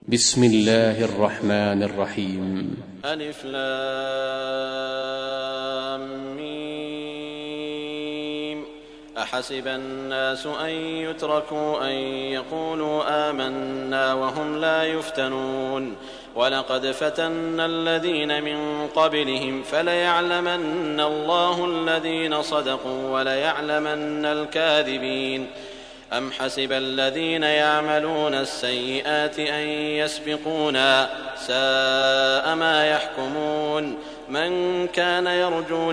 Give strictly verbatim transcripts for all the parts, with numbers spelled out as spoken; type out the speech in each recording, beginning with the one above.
بسم الله الرحمن الرحيم. ألف لام ميم. أحسب الناس أن يتركوا أن يقولوا آمنا وهم لا يفتنون ولقد فتنا الذين من قبلهم فليعلمن الله الذين صدقوا وليعلمن الكاذبين. أم حسب الذين يعملون السيئات أن يسبقونا ساء ما يحكمون. من كان يرجو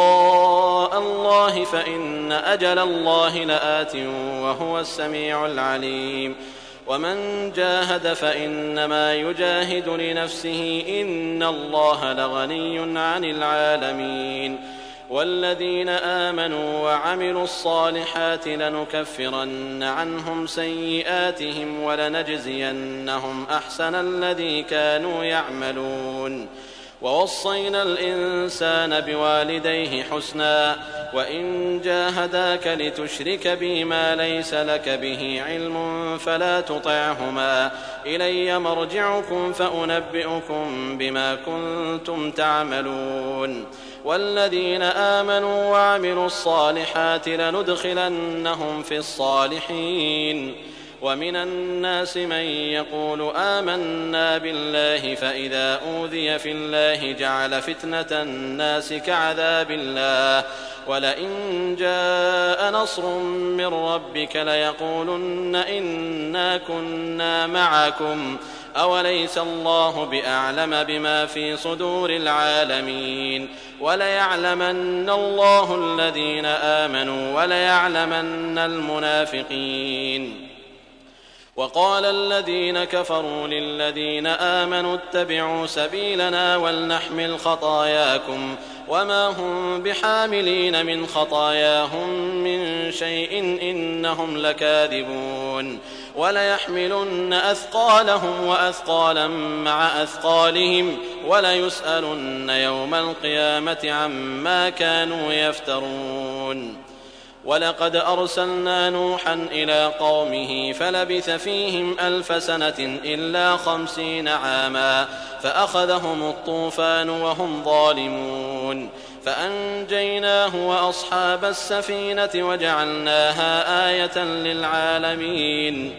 لقاء الله فإن أجل الله لآت وهو السميع العليم. ومن جاهد فإنما يجاهد لنفسه إن الله لغني عن العالمين. والذين آمنوا وعملوا الصالحات لنكفرن عنهم سيئاتهم ولنجزينهم أحسن الذي كانوا يعملون. ووصينا الإنسان بوالديه حسنا وإن جاهداك لتشرك بي ما ليس لك به علم فلا تطعهما إلي مرجعكم فأنبئكم بما كنتم تعملون. والذين آمنوا وعملوا الصالحات لندخلنهم في الصالحين. ومن الناس من يقول آمنا بالله فإذا أوذي في الله جعل فتنة الناس كعذاب الله ولئن جاء نصر من ربك ليقولن إنا كنا معكم أوليس الله بأعلم بما في صدور العالمين. وليعلمن الله الذين آمنوا وليعلمن المنافقين. وقال الذين كفروا للذين آمنوا اتبعوا سبيلنا ولنحمل خطاياكم وما هم بحاملين من خطاياهم من شيء إنهم لكاذبون. وليحملن أثقالهم وأثقالا مع أثقالهم وليسألن يوم القيامة عما كانوا يفترون. ولقد أرسلنا نوحا إلى قومه فلبث فيهم ألف سنة إلا خمسين عاما فأخذهم الطوفان وهم ظالمون فأنجيناه وأصحاب السفينة وجعلناها آية للعالمين.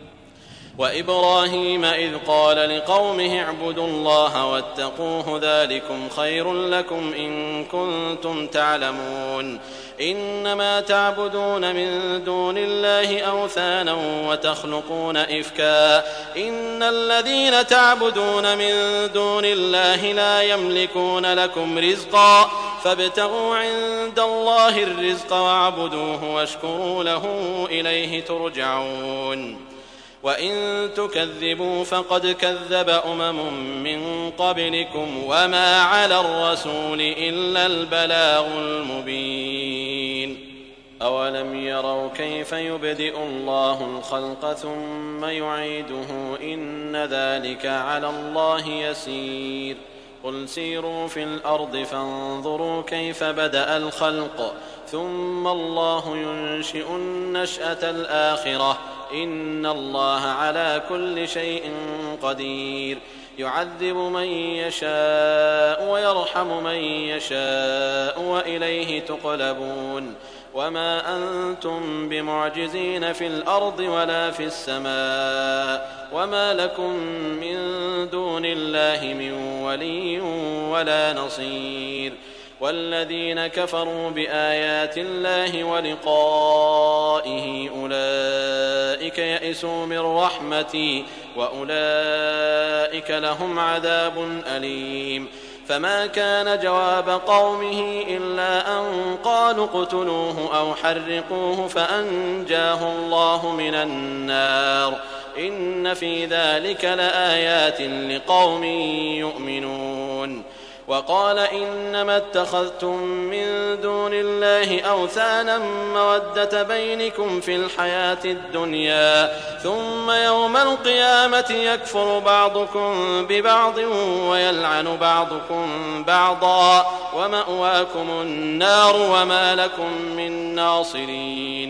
وإبراهيم إذ قال لقومه اعبدوا الله واتقوه ذلكم خير لكم إن كنتم تعلمون. إنما تعبدون من دون الله أوثانا وتخلقون إفكا إن الذين تعبدون من دون الله لا يملكون لكم رزقا فابتغوا عند الله الرزق واعبدوه واشكروا له إليه ترجعون. وإن تكذبوا فقد كذب أمم من قبلكم وما على الرسول إلا البلاغ المبين. أولم يروا كيف يبدئ الله الخلق ثم يعيده إن ذلك على الله يسير. قل سيروا في الأرض فانظروا كيف بدأ الخلق ثم الله ينشئ النشأة الآخرة إن الله على كل شيء قدير. يعذب من يشاء ويرحم من يشاء وإليه تقلبون. وما أنتم بمعجزين في الأرض ولا في السماء وما لكم من دون الله من ولي ولا نصير. والذين كفروا بآيات الله ولقائه أولئك يئسوا من رحمتي وأولئك لهم عذاب أليم. فما كان جواب قومه إلا أن قالوا اقتلوه أو حرقوه فأنجاه الله من النار إن في ذلك لآيات لقوم يؤمنون. وقال إنما اتخذتم من دون الله أوثانا مودة بينكم في الحياة الدنيا ثم يوم القيامة يكفر بعضكم ببعض ويلعن بعضكم بعضا ومأواكم النار وما لكم من ناصرين.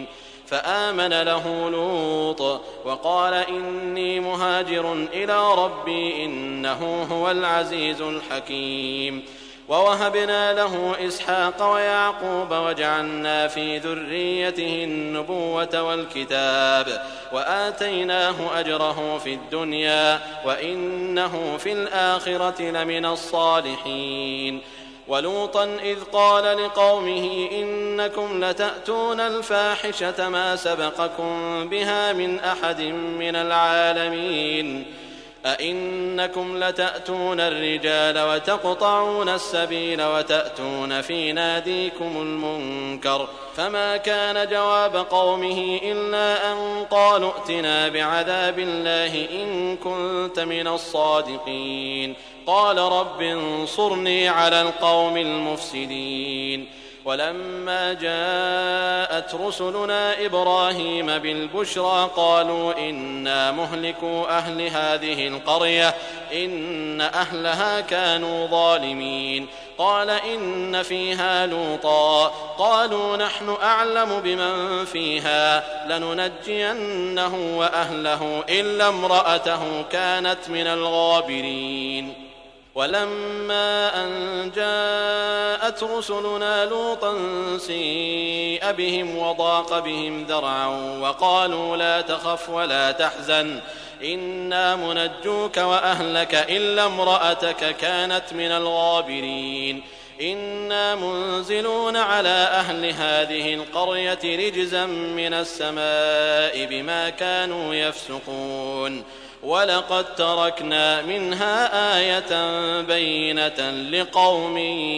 فآمن له لوط وقال إني مهاجر إلى ربي إنه هو العزيز الحكيم. ووهبنا له إسحاق ويعقوب وجعلنا في ذريته النبوة والكتاب وآتيناه أجره في الدنيا وإنه في الآخرة لمن الصالحين. ولوطا إذ قال لقومه إنكم لتأتون الفاحشة ما سبقكم بها من أحد من العالمين أئنكم لتأتون الرجال وتقطعون السبيل وتأتون في ناديكم المنكر فما كان جواب قومه إلا أن قالوا ائتنا بعذاب الله إن كنت من الصادقين قال رب انصرني على القوم المفسدين. ولما جاءت رسلنا إبراهيم بالبشرى قالوا إنا مهلكو أهل هذه القرية إن أهلها كانوا ظالمين قال إن فيها لوطا قالوا نحن أعلم بمن فيها لننجينه وأهله إلا امرأته كانت من الغابرين. ولما أن جاءت رسلنا لوطا سيء بهم وضاق بهم ذرعا وقالوا لا تخف ولا تحزن إنا منجوك وأهلك إلا امرأتك كانت من الغابرين إنا منزلون على أهل هذه القرية رجزا من السماء بما كانوا يفسقون ولقد تركنا منها آية بينة لقوم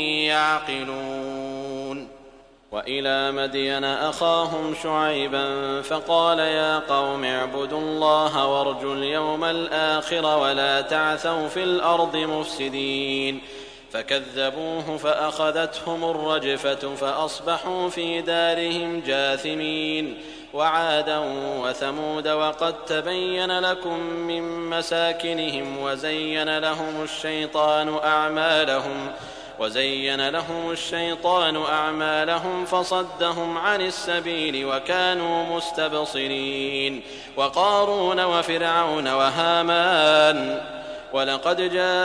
يعقلون. وإلى مدين أخاهم شعيبا فقال يا قوم اعبدوا الله وارجوا اليوم الآخر ولا تعثوا في الأرض مفسدين فكذبوه فأخذتهم الرجفة فأصبحوا في دارهم جاثمين. وعادا وثمود وقد تبين لكم من مساكنهم وزين لهم الشيطان أعمالهم وزين لهم الشيطان أعمالهم فصدهم عن السبيل وكانوا مستبصرين. وقارون وفرعون وهامان ولقد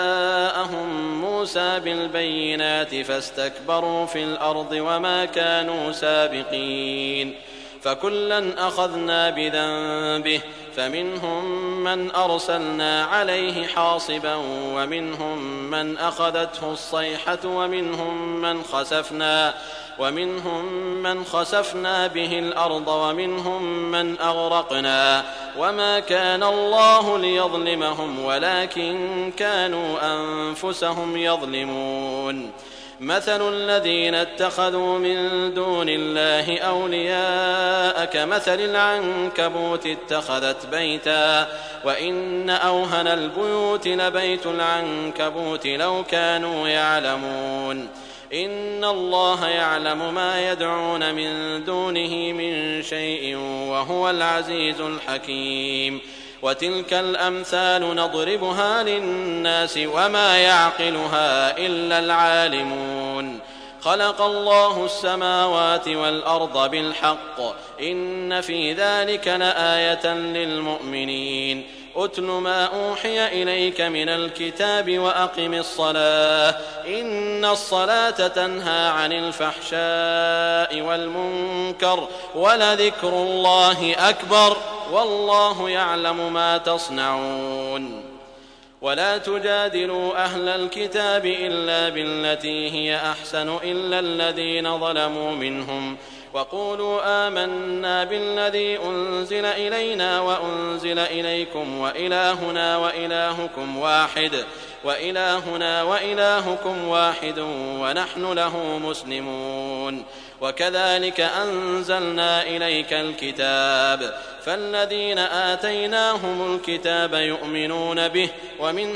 جاءهم موسى بالبينات فاستكبروا في الأرض وما كانوا سابقين فكلا أخذنا بذنبه فمنهم من أرسلنا عليه حاصبا ومنهم من أخذته الصيحة ومنهم من خسفنا ومنهم من خسفنا به الأرض ومنهم من أغرقنا وما كان الله ليظلمهم ولكن كانوا أنفسهم يظلمون. مثل الذين اتخذوا من دون الله أولياء كمثل العنكبوت اتخذت بيتا وإن أوهن البيوت لبيت العنكبوت لو كانوا يعلمون إن الله يعلم ما يدعون من دونه من شيء وهو العزيز الحكيم. وتلك الأمثال نضربها للناس وما يعقلها إلا العالمون. خلق الله السماوات والأرض بالحق إن في ذلك لآية للمؤمنين. أتل ما أوحي إليك من الكتاب وأقم الصلاة إن الصلاة تنهى عن الفحشاء والمنكر ولذكر الله أكبر والله يعلم ما تصنعون. ولا تجادلوا أهل الكتاب إلا بالتي هي أحسن إلا الذين ظلموا منهم وقولوا آمنا بالذي أنزل إلينا وأنزل إليكم وإلهنا وإلهكم واحد وإلهنا وإلهكم واحد ونحن له مسلمون. وكذلك أنزلنا إليك الكتاب فالذين آتيناهم الكتاب يؤمنون به ومن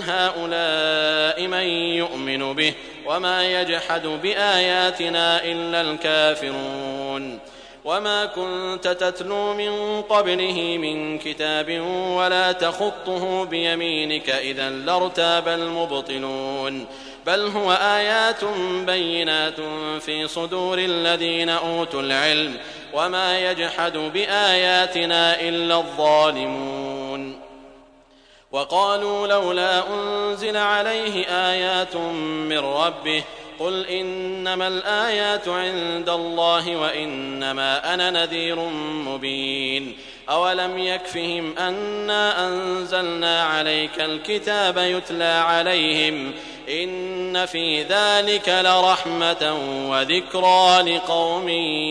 هؤلاء من يؤمن به وما يجحد بآياتنا إلا الكافرون. وما كنت تتلو من قبله من كتاب ولا تخطه بيمينك إذا لارتاب المبطلون بل هو آيات بينات في صدور الذين أوتوا العلم وما يجحد بآياتنا إلا الظالمون وقالوا لولا أنزل عليه آيات من ربه قل إنما الآيات عند الله وإنما أنا نذير مبين أولم يكفهم أنا أنزلنا عليك الكتاب يتلى عليهم إن في ذلك لرحمة وذكرى لقوم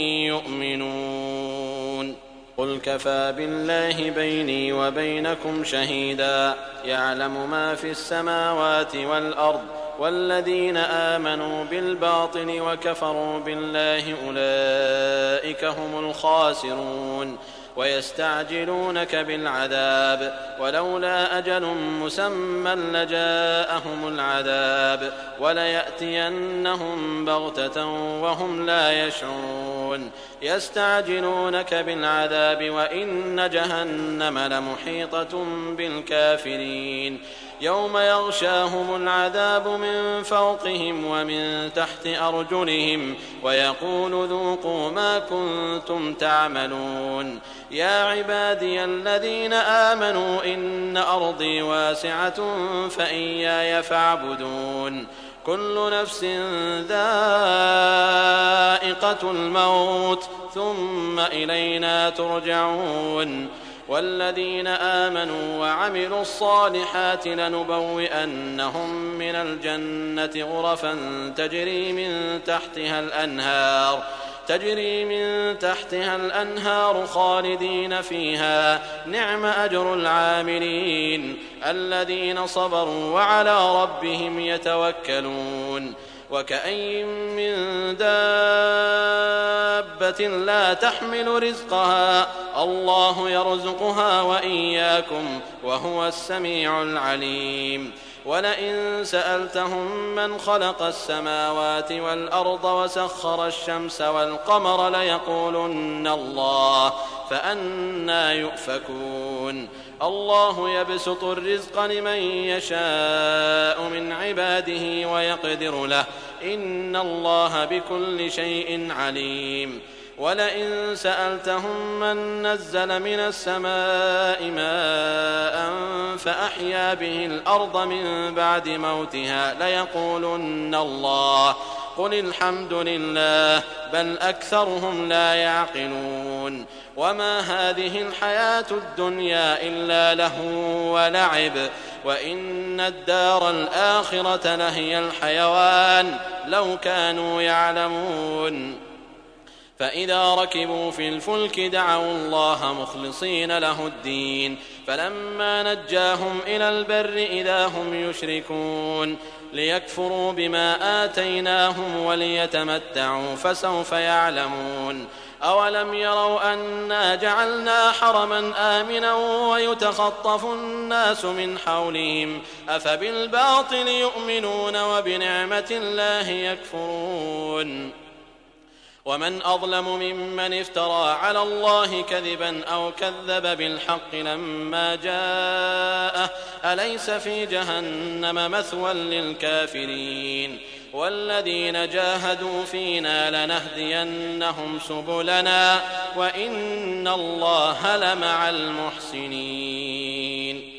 يؤمنون قل كفى بالله بيني وبينكم شهيدا يعلم ما في السماوات والأرض والذين آمنوا بالباطل وكفروا بالله أولئك هم الخاسرون ويستعجلونك بالعذاب ولولا أجل مسمى لجاءهم العذاب وليأتينهم بغتة وهم لا يشعرون يستعجلونك بالعذاب وإن جهنم لمحيطة بالكافرين يوم يغشاهم العذاب من فوقهم ومن تحت أرجلهم ويقول ذوقوا ما كنتم تعملون يا عبادي الذين آمنوا إن أرضي واسعة فإياي فاعبدون كل نفس ذائقة الموت ثم إلينا ترجعون والذين آمنوا وعملوا الصالحات لنبوئنهم من الجنة غرفا تجري من تحتها الأنهار تجري من تحتها الأنهار خالدين فيها نعم أجر العاملين الذين صبروا وعلى ربهم يتوكلون وكأين من دابة لا تحمل رزقها الله يرزقها وإياكم وهو السميع العليم ولئن سألتهم من خلق السماوات والأرض وسخر الشمس والقمر ليقولن الله فأنى يؤفكون الله يبسط الرزق لمن يشاء من عباده ويقدر له إن الله بكل شيء عليم ولئن سألتهم من نزل من السماء ماء فأحيا به الأرض من بعد موتها ليقولن الله قل الحمد لله بل أكثرهم لا يعقلون وما هذه الحياة الدنيا إلا لهو ولعب وإن الدار الآخرة لهي الحيوان لو كانوا يعلمون فإذا ركبوا في الفلك دعوا الله مخلصين له الدين فلما نجاهم إلى البر إذا هم يشركون ليكفروا بما آتيناهم وليتمتعوا فسوف يعلمون أولم يروا أنا جعلنا حرما آمنا ويتخطف الناس من حولهم أفبالباطل يؤمنون وبنعمة الله يكفرون ومن أظلم ممن افترى على الله كذبا أو كذب بالحق لما جاءه أليس في جهنم مثوى للكافرين والذين جاهدوا فينا لنهدينهم سبلنا وإن الله لمع المحسنين